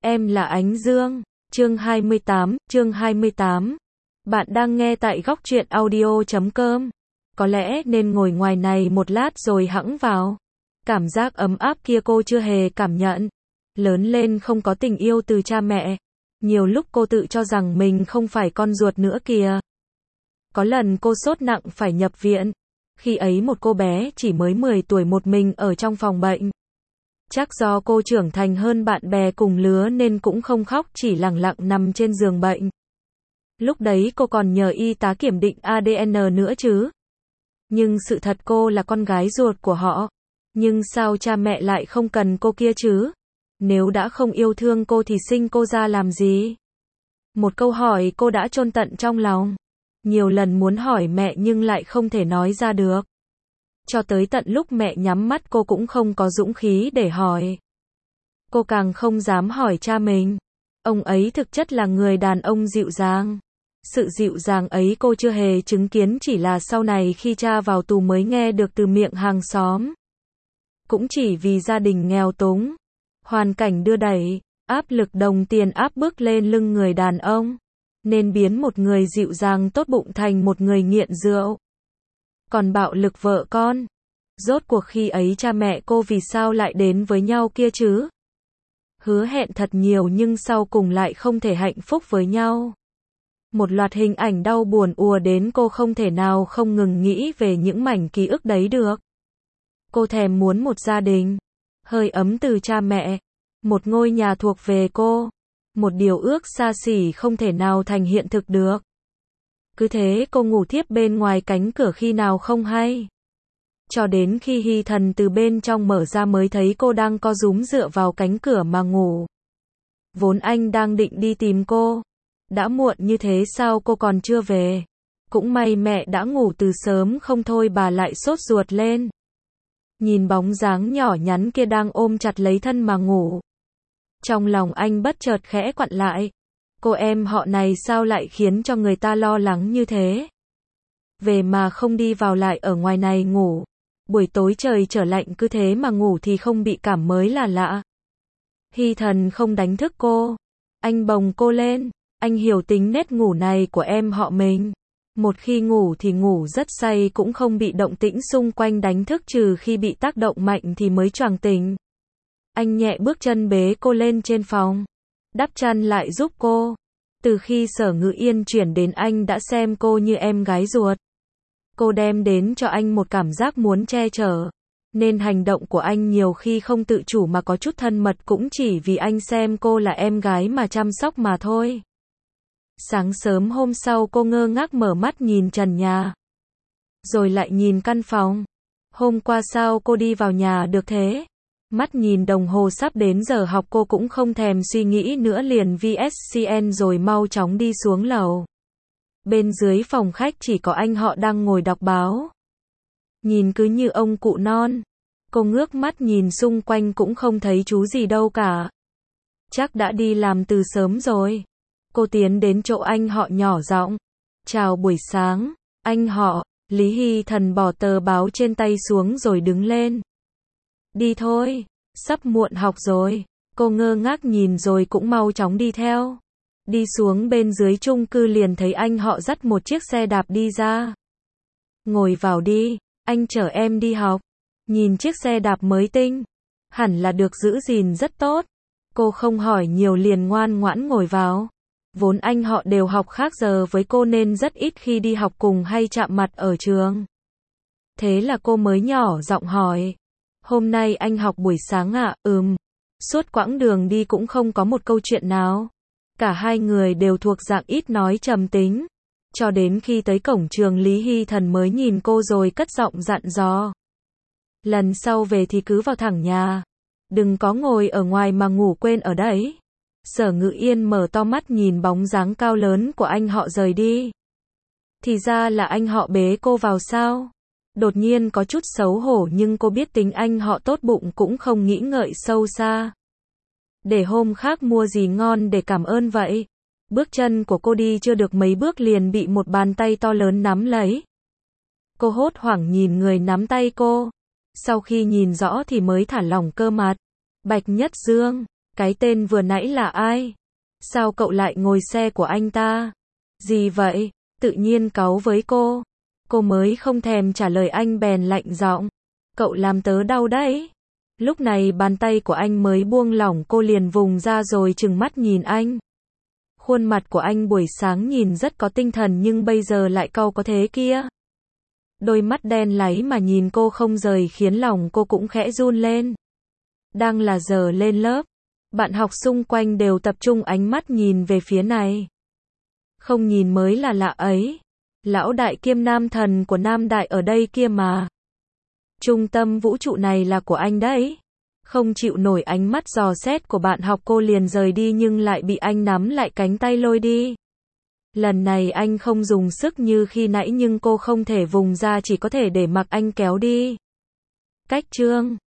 Em là Ánh Dương. Chương 28. Bạn đang nghe tại góc truyện audio.com. Có lẽ nên ngồi ngoài này một lát rồi hẵng vào. Cảm giác ấm áp kia cô chưa hề cảm nhận. Lớn lên không có tình yêu từ cha mẹ. Nhiều lúc cô tự cho rằng mình không phải con ruột nữa kìa. Có lần cô sốt nặng phải nhập viện. Khi ấy một cô bé chỉ mới 10 tuổi một mình ở trong phòng bệnh. Chắc do cô trưởng thành hơn bạn bè cùng lứa nên cũng không khóc, chỉ lẳng lặng nằm trên giường bệnh. Lúc đấy cô còn nhờ y tá kiểm định ADN nữa chứ. Nhưng sự thật cô là con gái ruột của họ. Nhưng sao cha mẹ lại không cần cô kia chứ? Nếu đã không yêu thương cô thì sinh cô ra làm gì? Một câu hỏi cô đã chôn tận trong lòng. Nhiều lần muốn hỏi mẹ nhưng lại không thể nói ra được. Cho tới tận lúc mẹ nhắm mắt cô cũng không có dũng khí để hỏi. Cô càng không dám hỏi cha mình. Ông ấy thực chất là người đàn ông dịu dàng. Sự dịu dàng ấy cô chưa hề chứng kiến, chỉ là sau này khi cha vào tù mới nghe được từ miệng hàng xóm. Cũng chỉ vì gia đình nghèo túng, hoàn cảnh đưa đẩy, áp lực đồng tiền áp bức lên lưng người đàn ông, nên biến một người dịu dàng tốt bụng thành một người nghiện rượu. Còn bạo lực vợ con. Rốt cuộc khi ấy cha mẹ cô vì sao lại đến với nhau kia chứ? Hứa hẹn thật nhiều nhưng sau cùng lại không thể hạnh phúc với nhau. Một loạt hình ảnh đau buồn ùa đến, cô không thể nào không ngừng nghĩ về những mảnh ký ức đấy được. Cô thèm muốn một gia đình hơi ấm từ cha mẹ, một ngôi nhà thuộc về cô, một điều ước xa xỉ không thể nào thành hiện thực được. Cứ thế cô ngủ thiếp bên ngoài cánh cửa khi nào không hay. Cho đến khi Hy Thần từ bên trong mở ra mới thấy cô đang co rúm dựa vào cánh cửa mà ngủ. Vốn anh đang định đi tìm cô. Đã muộn như thế sao cô còn chưa về? Cũng may mẹ đã ngủ từ sớm, không thôi bà lại sốt ruột lên. Nhìn bóng dáng nhỏ nhắn kia đang ôm chặt lấy thân mà ngủ. Trong lòng anh bất chợt khẽ quặn lại. Cô em họ này sao lại khiến cho người ta lo lắng như thế? Về mà không đi vào lại ở ngoài này ngủ. Buổi tối trời trở lạnh cứ thế mà ngủ thì không bị cảm mới là lạ. Hy Thần không đánh thức cô. Anh bồng cô lên. Anh hiểu tính nết ngủ này của em họ mình. Một khi ngủ thì ngủ rất say, cũng không bị động tĩnh xung quanh đánh thức, trừ khi bị tác động mạnh thì mới choàng tỉnh. Anh nhẹ bước chân bế cô lên trên phòng. Đắp chăn lại giúp cô. Từ khi Sở Ngự Yên chuyển đến anh đã xem cô như em gái ruột. Cô đem đến cho anh một cảm giác muốn che chở. Nên hành động của anh nhiều khi không tự chủ mà có chút thân mật, cũng chỉ vì anh xem cô là em gái mà chăm sóc mà thôi. Sáng sớm hôm sau cô ngơ ngác mở mắt nhìn trần nhà. Rồi lại nhìn căn phòng. Hôm qua sao cô đi vào nhà được thế? Mắt nhìn đồng hồ sắp đến giờ học, cô cũng không thèm suy nghĩ nữa, liền VSCN rồi mau chóng đi xuống lầu. Bên dưới phòng khách chỉ có anh họ đang ngồi đọc báo. Nhìn cứ như ông cụ non. Cô ngước mắt nhìn xung quanh cũng không thấy chú gì đâu cả. Chắc đã đi làm từ sớm rồi. Cô tiến đến chỗ anh họ nhỏ giọng. Chào buổi sáng, anh họ. Lý Hy Thần bỏ tờ báo trên tay xuống rồi đứng lên. Đi thôi, sắp muộn học rồi. Cô ngơ ngác nhìn rồi cũng mau chóng đi theo. Đi xuống bên dưới chung cư liền thấy anh họ dắt một chiếc xe đạp đi ra. Ngồi vào đi, anh chở em đi học. Nhìn chiếc xe đạp mới tinh, hẳn là được giữ gìn rất tốt. Cô không hỏi nhiều liền ngoan ngoãn ngồi vào. Vốn anh họ đều học khác giờ với cô nên rất ít khi đi học cùng hay chạm mặt ở trường. Thế là cô mới nhỏ giọng hỏi. Hôm nay anh học buổi sáng ạ? Suốt quãng đường đi cũng không có một câu chuyện nào. Cả hai người đều thuộc dạng ít nói trầm tính. Cho đến khi tới cổng trường, Lý Hy Thần mới nhìn cô rồi cất giọng dặn dò. Lần sau về thì cứ vào thẳng nhà. Đừng có ngồi ở ngoài mà ngủ quên ở đấy. Sở Ngự Yên mở to mắt nhìn bóng dáng cao lớn của anh họ rời đi. Thì ra là anh họ bế cô vào sao? Đột nhiên có chút xấu hổ, nhưng cô biết tính anh họ tốt bụng cũng không nghĩ ngợi sâu xa. Để hôm khác mua gì ngon để cảm ơn vậy. Bước chân của cô đi chưa được mấy bước liền bị một bàn tay to lớn nắm lấy. Cô hốt hoảng nhìn người nắm tay cô. Sau khi nhìn rõ thì mới thả lỏng cơ mặt. Bạch Nhất Dương. Cái tên vừa nãy là ai? Sao cậu lại ngồi xe của anh ta? Gì vậy? Tự nhiên cáu với cô. Cô mới không thèm trả lời anh bèn lạnh giọng. Cậu làm tớ đau đấy. Lúc này bàn tay của anh mới buông lỏng, cô liền vùng ra rồi trừng mắt nhìn anh. Khuôn mặt của anh buổi sáng nhìn rất có tinh thần nhưng bây giờ lại cau có thế kia. Đôi mắt đen láy mà nhìn cô không rời khiến lòng cô cũng khẽ run lên. Đang là giờ lên lớp. Bạn học xung quanh đều tập trung ánh mắt nhìn về phía này. Không nhìn mới là lạ ấy. Lão đại kiêm nam thần của Nam Đại ở đây kia mà. Trung tâm vũ trụ này là của anh đấy. Không chịu nổi ánh mắt dò xét của bạn học, cô liền rời đi nhưng lại bị anh nắm lại cánh tay lôi đi. Lần này anh không dùng sức như khi nãy nhưng cô không thể vùng ra, chỉ có thể để mặc anh kéo đi. Cách chương